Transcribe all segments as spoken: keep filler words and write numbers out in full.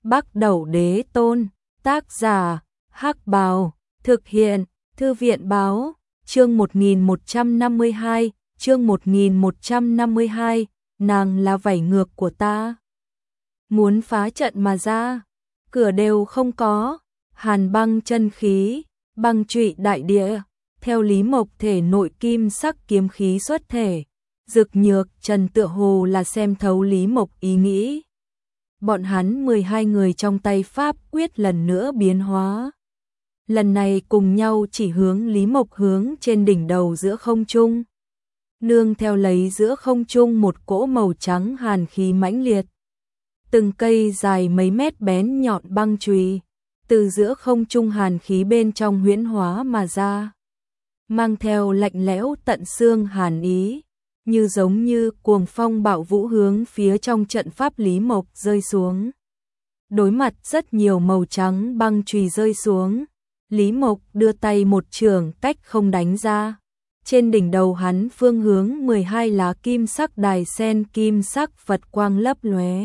Bắc Đẩu Đế Tôn, tác giả, Hắc Bào, thực hiện, Thư viện báo, chương một nghìn một trăm năm mươi hai, chương một nghìn một trăm năm mươi hai, nàng là vảy ngược của ta. Muốn phá trận mà ra, cửa đều không có, hàn băng chân khí, băng trụy đại địa, theo Lý Mộc thể nội kim sắc kiếm khí xuất thể. Dực Nhược Trần tựa hồ là xem thấu Lý Mộc ý nghĩ. Bọn hắn mười hai người trong tay pháp quyết lần nữa biến hóa. Lần này cùng nhau chỉ hướng Lý Mộc hướng trên đỉnh đầu giữa không trung. Nương theo lấy giữa không trung một cỗ màu trắng hàn khí mãnh liệt. Từng cây dài mấy mét bén nhọn băng chùy từ giữa không trung hàn khí bên trong huyễn hóa mà ra. Mang theo lạnh lẽo tận xương hàn ý. Như giống như cuồng phong bạo vũ hướng phía trong trận pháp Lý Mộc rơi xuống. Đối mặt rất nhiều màu trắng băng chùy rơi xuống, Lý Mộc đưa tay một chưởng cách không đánh ra. Trên đỉnh đầu hắn phương hướng mười hai lá kim sắc đài sen kim sắc Phật quang lấp lóe,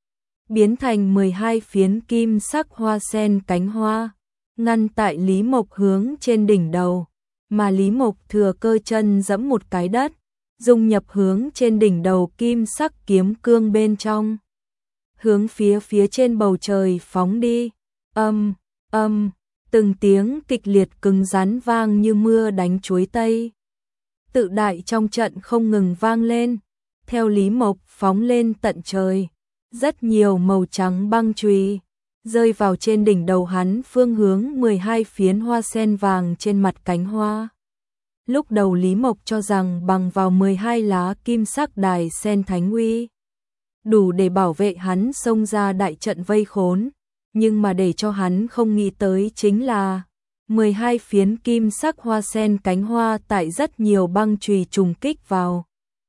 biến thành mười hai phiến kim sắc hoa sen cánh hoa, ngăn tại Lý Mộc hướng trên đỉnh đầu, mà Lý Mộc thừa cơ chân giẫm một cái đất, dung nhập hướng trên đỉnh đầu kim sắc kiếm cương bên trong. Hướng phía phía trên bầu trời phóng đi. Âm, âm, từng tiếng kịch liệt cứng rắn vang như mưa đánh chuối tây. Tự đại trong trận không ngừng vang lên. Theo Lý Mộc phóng lên tận trời. Rất nhiều màu trắng băng chùy rơi vào trên đỉnh đầu hắn phương hướng mười hai phiến hoa sen vàng trên mặt cánh hoa. Lúc đầu Lý Mộc cho rằng bằng vào mười hai lá kim sắc đài sen thánh uy, đủ để bảo vệ hắn xông ra đại trận vây khốn, nhưng mà để cho hắn không nghĩ tới chính là mười hai phiến kim sắc hoa sen cánh hoa tại rất nhiều băng chùy trùng kích vào.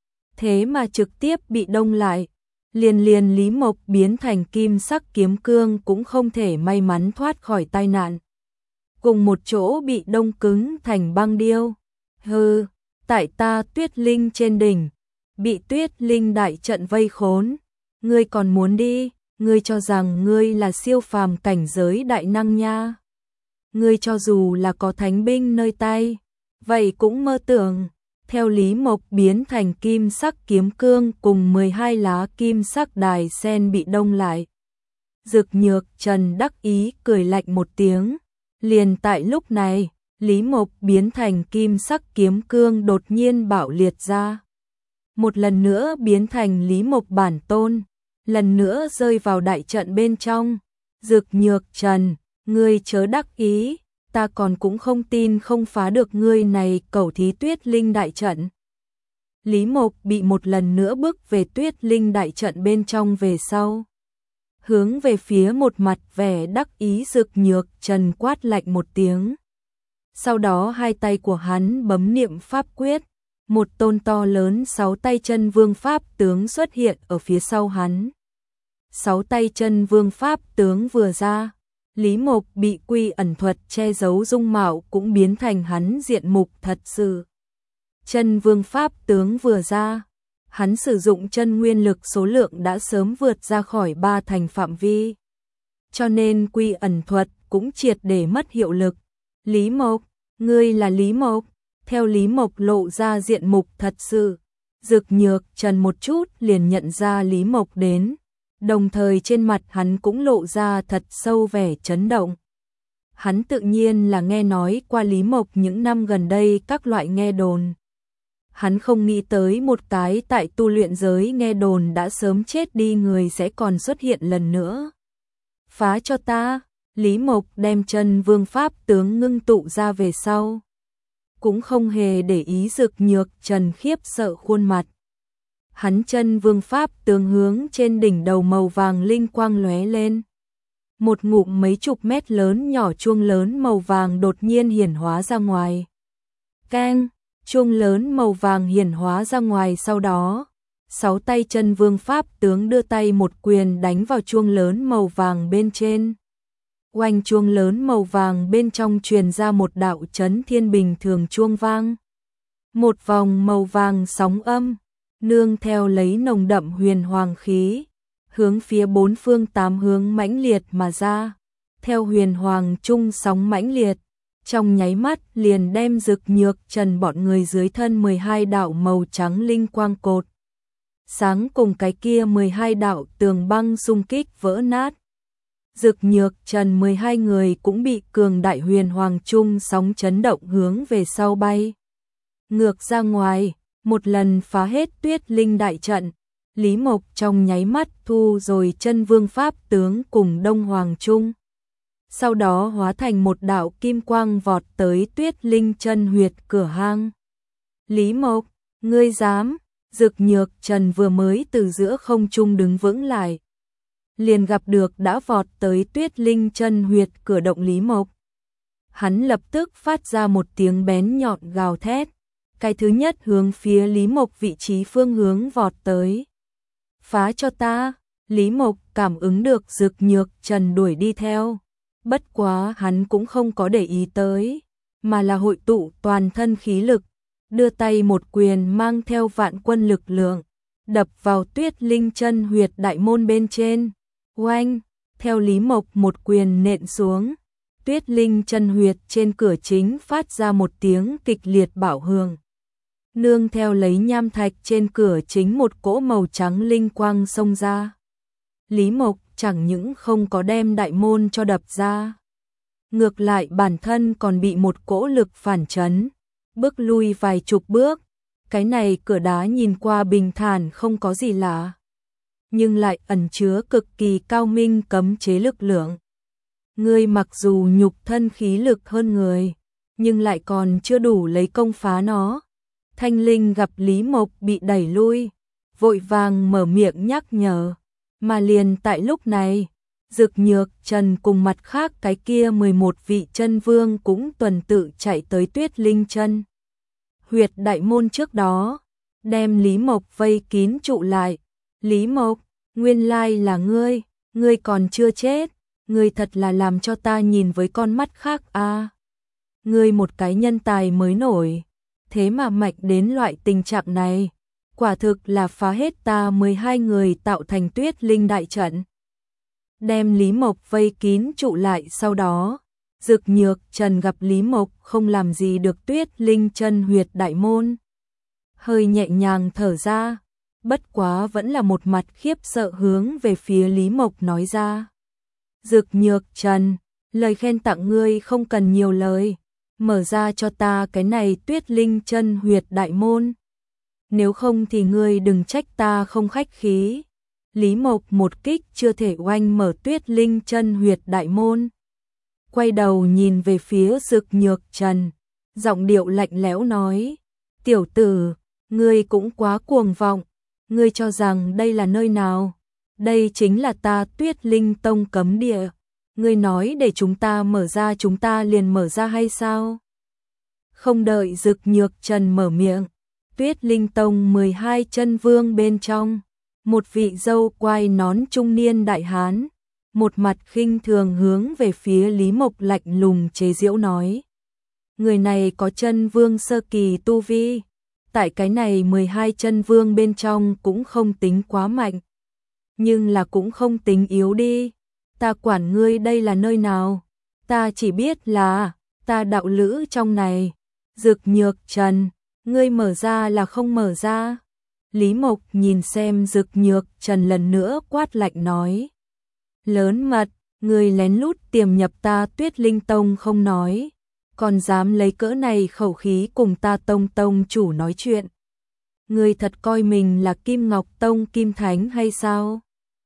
Thế mà trực tiếp bị đông lại, liền liền Lý Mộc biến thành kim sắc kiếm cương cũng không thể may mắn thoát khỏi tai nạn. Cùng một chỗ bị đông cứng thành băng điêu. Hừ, tại ta Tuyết Linh trên đỉnh, bị Tuyết Linh đại trận vây khốn, ngươi còn muốn đi, ngươi cho rằng ngươi là siêu phàm cảnh giới đại năng nha. Ngươi cho dù là có thánh binh nơi tay, vậy cũng mơ tưởng. Theo Lý Mộc biến thành kim sắc kiếm cương cùng mười hai lá kim sắc đài sen bị đông lại. Dực Nhược Trần đắc ý cười lạnh một tiếng, liền tại lúc này, Lý Mộc biến thành kim sắc kiếm cương đột nhiên bạo liệt ra. Một lần nữa biến thành Lý Mộc bản tôn, lần nữa rơi vào đại trận bên trong. Dực Nhược Trần, ngươi chớ đắc ý, ta còn cũng không tin không phá được ngươi này cẩu thí Tuyết Linh đại trận. Lý Mộc bị một lần nữa bước về Tuyết Linh đại trận bên trong về sau. Hướng về phía một mặt vẻ đắc ý Dực Nhược Trần quát lạnh một tiếng. Sau đó hai tay của hắn bấm niệm pháp quyết, một tôn to lớn sáu tay chân vương pháp tướng xuất hiện ở phía sau hắn. Sáu tay chân vương pháp tướng vừa ra, Lý Mộc bị quy ẩn thuật che giấu dung mạo cũng biến thành hắn diện mục thật sự. Chân vương pháp tướng vừa ra, hắn sử dụng chân nguyên lực số lượng đã sớm vượt ra khỏi ba thành phạm vi. Cho nên quy ẩn thuật cũng triệt để mất hiệu lực. Lý Mộc, ngươi là Lý Mộc, theo Lý Mộc lộ ra diện mục thật sự. Dực Nhược Trần một chút liền nhận ra Lý Mộc đến, đồng thời trên mặt hắn cũng lộ ra thật sâu vẻ chấn động. Hắn tự nhiên là nghe nói qua Lý Mộc những năm gần đây các loại nghe đồn. Hắn không nghĩ tới một cái tại tu luyện giới nghe đồn đã sớm chết đi người sẽ còn xuất hiện lần nữa. Phá cho ta! Lý Mộc đem chân vương pháp tướng ngưng tụ ra về sau. Cũng không hề để ý Dực Nhược Trần khiếp sợ khuôn mặt. Hắn chân vương pháp tướng hướng trên đỉnh đầu màu vàng linh quang lóe lên. Một ngụm mấy chục mét lớn nhỏ chuông lớn màu vàng đột nhiên hiển hóa ra ngoài. Keng, chuông lớn màu vàng hiển hóa ra ngoài sau đó. Sáu tay chân vương pháp tướng đưa tay một quyền đánh vào chuông lớn màu vàng bên trên. Oanh, chuông lớn màu vàng bên trong truyền ra một đạo chấn thiên bình thường chuông vang. Một vòng màu vàng sóng âm, nương theo lấy nồng đậm huyền hoàng khí, hướng phía bốn phương tám hướng mãnh liệt mà ra, theo huyền hoàng trung sóng mãnh liệt, trong nháy mắt liền đem Dực Nhược Trần bọn người dưới thân mười hai đạo màu trắng linh quang cột sáng cùng cái kia mười hai đạo tường băng xung kích vỡ nát. Dực Nhược Trần mười hai người cũng bị cường đại huyền hoàng trung sóng chấn động hướng về sau bay ngược ra ngoài, một lần phá hết Tuyết Linh đại trận. Lý Mộc trong nháy mắt thu rồi Chân Vương pháp tướng cùng Đông Hoàng Trung. Sau đó hóa thành một đạo kim quang vọt tới Tuyết Linh chân huyệt cửa hang. Lý Mộc, ngươi dám? Dực Nhược Trần vừa mới từ giữa không trung đứng vững lại, liền gặp được đã vọt tới Tuyết Linh chân huyệt cửa động Lý Mộc. Hắn lập tức phát ra một tiếng bén nhọn gào thét, cái thứ nhất hướng phía Lý Mộc vị trí phương hướng vọt tới. Phá cho ta! Lý Mộc cảm ứng được Dực Nhược Trần đuổi đi theo, bất quá hắn cũng không có để ý tới, mà là hội tụ toàn thân khí lực, đưa tay một quyền mang theo vạn quân lực lượng, đập vào Tuyết Linh chân huyệt đại môn bên trên. Oanh! Theo Lý Mộc một quyền nện xuống, Tuyết Linh chân huyệt trên cửa chính phát ra một tiếng kịch liệt bạo hưởng. Nương theo lấy nham thạch trên cửa chính một cỗ màu trắng linh quang xông ra. Lý Mộc chẳng những không có đem đại môn cho đập ra, ngược lại bản thân còn bị một cỗ lực phản chấn, bước lui vài chục bước. Cái này cửa đá nhìn qua bình thản không có gì lạ, nhưng lại ẩn chứa cực kỳ cao minh cấm chế lực lượng. Ngươi mặc dù nhục thân khí lực hơn người, nhưng lại còn chưa đủ lấy công phá nó. Thanh Linh gặp Lý Mộc bị đẩy lui, vội vàng mở miệng nhắc nhở, mà liền tại lúc này, Dực Nhược Trần cùng mặt khác cái kia mười một vị chân vương cũng tuần tự chạy tới Tuyết Linh chân huyệt đại môn trước đó, đem Lý Mộc vây kín trụ lại. Lý Mộc, nguyên lai là ngươi, ngươi còn chưa chết, ngươi thật là làm cho ta nhìn với con mắt khác a. À. Ngươi một cái nhân tài mới nổi, thế mà mạnh đến loại tình trạng này, quả thực là phá hết ta mười hai người tạo thành Tuyết Linh đại trận. Đem Lý Mộc vây kín trụ lại sau đó, Dực Nhược Trần gặp Lý Mộc không làm gì được Tuyết Linh chân huyệt đại môn, hơi nhẹ nhàng thở ra, bất quá vẫn là một mặt khiếp sợ hướng về phía Lý Mộc nói ra. Dực Nhược Trần, lời khen tặng ngươi không cần nhiều lời, mở ra cho ta cái này Tuyết Linh chân huyệt đại môn. Nếu không thì ngươi đừng trách ta không khách khí. Lý Mộc một kích chưa thể oanh mở Tuyết Linh chân huyệt đại môn. Quay đầu nhìn về phía Dực Nhược Trần, giọng điệu lạnh lẽo nói, tiểu tử, ngươi cũng quá cuồng vọng, ngươi cho rằng đây là nơi nào? Đây chính là ta Tuyết Linh Tông cấm địa, ngươi nói để chúng ta mở ra chúng ta liền mở ra hay sao? Không đợi Dực Nhược Trần mở miệng, Tuyết Linh Tông mười hai chân vương bên trong, một vị râu quai nón trung niên đại hán, một mặt khinh thường hướng về phía Lý Mộc lạnh lùng chế giễu nói. Người này có chân vương sơ kỳ tu vi, tại cái này mười hai chân vương bên trong cũng không tính quá mạnh, nhưng là cũng không tính yếu đi. Ta quản ngươi đây là nơi nào, ta chỉ biết là ta đạo lữ trong này. Dực Nhược Trần, ngươi mở ra là không mở ra? Lý Mộc nhìn xem Dực Nhược Trần lần nữa quát lạnh nói. Lớn mật, ngươi lén lút tiềm nhập ta Tuyết Linh Tông không nói, còn dám lấy cỡ này khẩu khí cùng ta tông tông chủ nói chuyện. Ngươi thật coi mình là Kim Ngọc Tông Kim Thánh hay sao?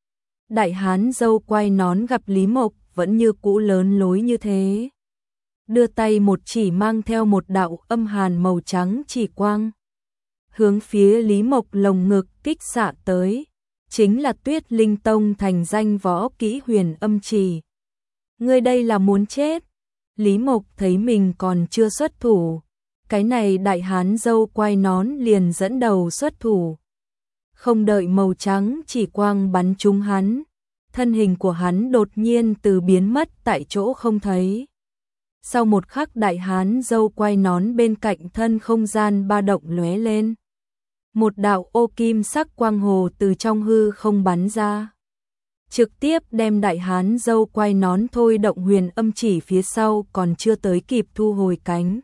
Đại hán râu quai nón gặp Lý Mộc vẫn như cũ lớn lối như thế, đưa tay một chỉ mang theo một đạo âm hàn màu trắng chỉ quang, hướng phía Lý Mộc lồng ngực kích xạ tới, chính là Tuyết Linh Tông thành danh võ kỹ huyền âm chỉ. Ngươi đây là muốn chết? Lý Mộc thấy mình còn chưa xuất thủ, cái này đại hán râu quai nón liền dẫn đầu xuất thủ. Không đợi màu trắng chỉ quang bắn trúng hắn, thân hình của hắn đột nhiên từ biến mất tại chỗ không thấy. Sau một khắc đại hán râu quai nón bên cạnh thân không gian ba động lóe lên. Một đạo ô kim sắc quang hồ từ trong hư không bắn ra. trực tiếp đem đại hán dâu quay nón thôi động huyền âm chỉ phía sau còn chưa tới kịp thu hồi cánh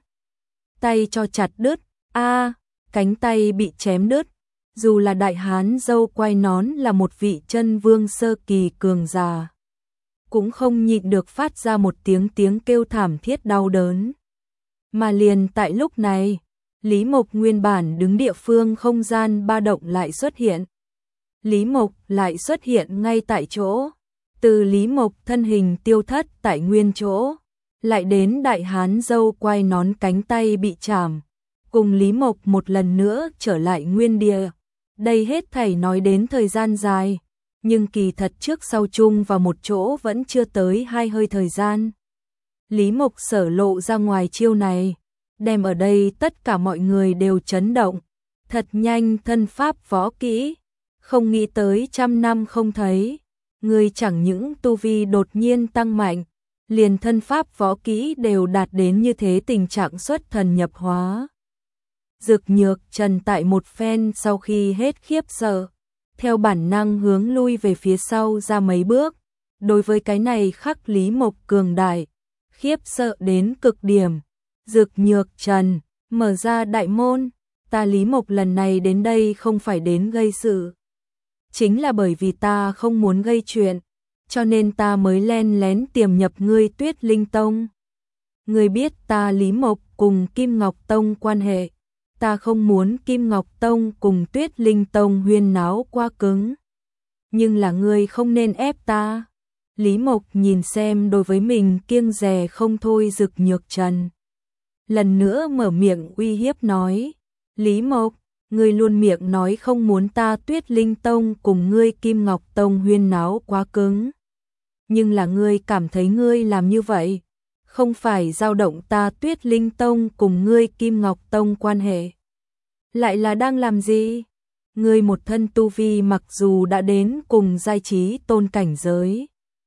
tay cho chặt đứt. A, cánh tay bị chém đứt. Dù là đại hán dâu quay nón là một vị chân vương sơ kỳ cường giả, cũng không nhịn được phát ra một tiếng tiếng kêu thảm thiết đau đớn. Mà liền tại lúc này, Lý Mộc nguyên bản đứng địa phương không gian ba động lại xuất hiện. Lý Mộc lại xuất hiện ngay tại chỗ. Từ Lý Mộc thân hình tiêu thất tại nguyên chỗ, lại đến đại hán dâu quay nón cánh tay bị chảm, cùng Lý Mộc một lần nữa trở lại nguyên địa. Đây hết thảy nói đến thời gian dài, nhưng kỳ thật trước sau chung vào một chỗ vẫn chưa tới hai hơi thời gian. Lý Mộc sở lộ ra ngoài chiêu này, đem ở đây tất cả mọi người đều chấn động. Thật nhanh thân pháp võ kỹ, không nghĩ tới trăm năm không thấy, người chẳng những tu vi đột nhiên tăng mạnh, liền thân pháp võ kỹ đều đạt đến như thế tình trạng xuất thần nhập hóa. Dực Nhược Trần tại một phen sau khi hết khiếp sợ, theo bản năng hướng lui về phía sau ra mấy bước. Đối với cái này khắc Lý Mộc cường đại, khiếp sợ đến cực điểm. Dực Nhược Trần, mở ra đại môn, ta Lý Mộc lần này đến đây không phải đến gây sự. Chính là bởi vì ta không muốn gây chuyện, cho nên ta mới len lén tiềm nhập ngươi Tuyết Linh Tông. Ngươi biết ta Lý Mộc cùng Kim Ngọc Tông quan hệ, ta không muốn Kim Ngọc Tông cùng Tuyết Linh Tông huyên náo quá cứng. Nhưng là ngươi không nên ép ta. Lý Mộc nhìn xem đối với mình kiêng dè không thôi Dực Nhược Trần. Lần nữa mở miệng uy hiếp nói, Lý Mộc, ngươi luôn miệng nói không muốn ta Tuyết Linh Tông cùng ngươi Kim Ngọc Tông huyên náo quá cứng. Nhưng là ngươi cảm thấy ngươi làm như vậy, không phải dao động ta Tuyết Linh Tông cùng ngươi Kim Ngọc Tông quan hệ. Lại là đang làm gì? Ngươi một thân tu vi mặc dù đã đến cùng giai trí tôn cảnh giới,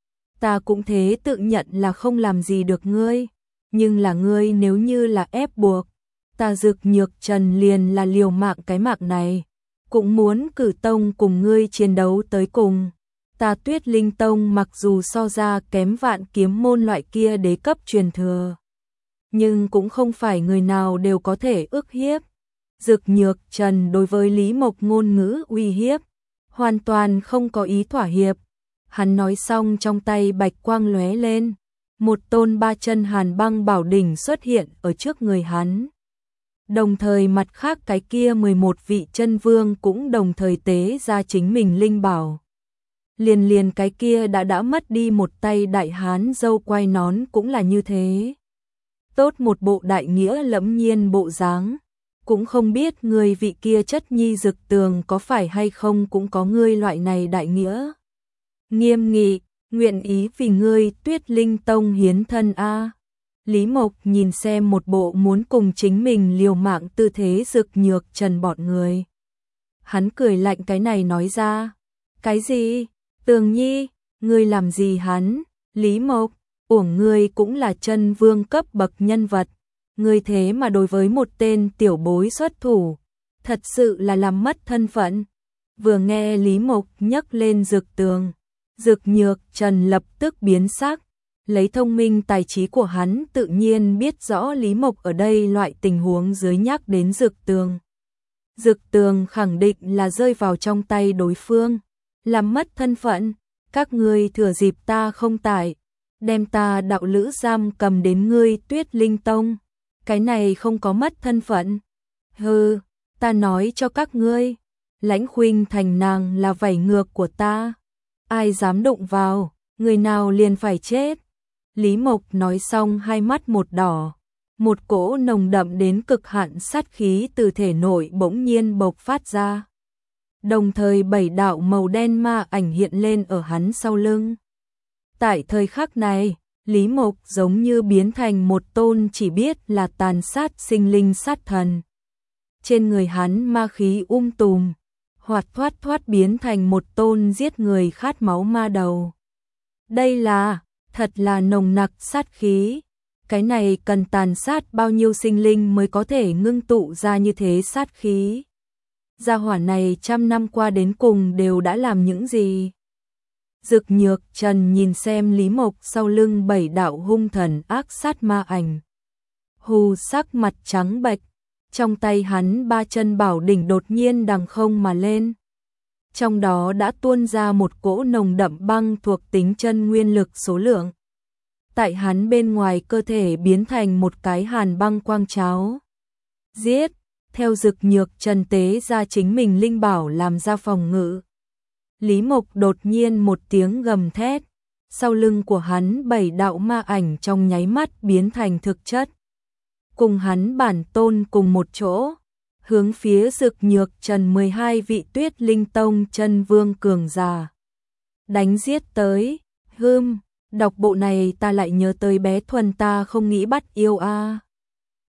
ta cũng thế tự nhận là không làm gì được ngươi. Nhưng là ngươi nếu như là ép buộc, ta Dực Nhược Trần liền là liều mạng cái mạng này, cũng muốn cử tông cùng ngươi chiến đấu tới cùng. Ta Tuyết Linh Tông mặc dù so ra kém Vạn Kiếm môn loại kia đế cấp truyền thừa, nhưng cũng không phải người nào đều có thể ức hiếp. Dực Nhược Trần đối với Lý Mộc ngôn ngữ uy hiếp, hoàn toàn không có ý thỏa hiệp. Hắn nói xong trong tay bạch quang lóe lên, một tôn ba chân hàn băng bảo đỉnh xuất hiện ở trước người hắn. Đồng thời mặt khác cái kia mười một vị chân vương cũng đồng thời tế ra chính mình linh bảo. Liền liền cái kia đã đã mất đi một tay đại hán dâu quay nón cũng là như thế. Tốt một bộ đại nghĩa lẫm nhiên bộ dáng, cũng không biết người vị kia chất nhi Dực Tường có phải hay không cũng có ngươi loại này đại nghĩa. Nghiêm nghị, nguyện ý vì ngươi Tuyết Linh Tông hiến thân a. Lý Mộc nhìn xem một bộ muốn cùng chính mình liều mạng tư thế Dực Nhược Trần bọn người. Hắn cười lạnh cái này nói ra. Cái gì? Tường Nhi, ngươi làm gì hắn? Lý Mộc, uổng ngươi cũng là chân vương cấp bậc nhân vật. Ngươi thế mà đối với một tên tiểu bối xuất thủ, thật sự là làm mất thân phận. Vừa nghe Lý Mộc nhắc lên Dực Tường, Dực Nhược Trần lập tức biến sắc. Lấy thông minh tài trí của hắn tự nhiên biết rõ Lý Mộc ở đây loại tình huống dưới nhắc đến Dực Tường. Dực Tường khẳng định là rơi vào trong tay đối phương, làm mất thân phận. Các ngươi thừa dịp ta không tại, đem ta đạo lữ giam cầm đến ngươi Tuyết Linh Tông. Cái này không có mất thân phận. Hừ, ta nói cho các ngươi, Lãnh Khuynh Thành nàng là vảy ngược của ta. Ai dám đụng vào, người nào liền phải chết. Lý Mộc nói xong hai mắt một đỏ, một cỗ nồng đậm đến cực hạn sát khí từ thể nội bỗng nhiên bộc phát ra. Đồng thời bảy đạo màu đen ma ảnh hiện lên ở hắn sau lưng. Tại thời khắc này, Lý Mộc giống như biến thành một tôn chỉ biết là tàn sát sinh linh sát thần. Trên người hắn ma khí um tùm, hoạt thoát thoát biến thành một tôn giết người khát máu ma đầu. Đây là, thật là nồng nặc sát khí. Cái này cần tàn sát bao nhiêu sinh linh mới có thể ngưng tụ ra như thế sát khí. Gia hỏa này trăm năm qua đến cùng đều đã làm những gì? Dực Nhược Trần nhìn xem Lý Mộc sau lưng bảy đạo hung thần ác sát ma ảnh. Hù sắc mặt trắng bệch, trong tay hắn ba chân bảo đỉnh đột nhiên đằng không mà lên. Trong đó đã tuôn ra một cỗ nồng đậm băng thuộc tính chân nguyên lực số lượng. Tại hắn bên ngoài cơ thể biến thành một cái hàn băng quang cháo. Giết, theo Dực Nhược Trần tế ra chính mình linh bảo làm ra phòng ngự. Lý Mộc đột nhiên một tiếng gầm thét, sau lưng của hắn bảy đạo ma ảnh trong nháy mắt biến thành thực chất. Cùng hắn bản tôn cùng một chỗ, hướng phía Dực Nhược Trần mười hai vị Tuyết Linh Tông chân vương cường giả đánh giết tới. Hừm, đọc bộ này ta lại nhớ tới bé Thuần ta không nghĩ bắt yêu a.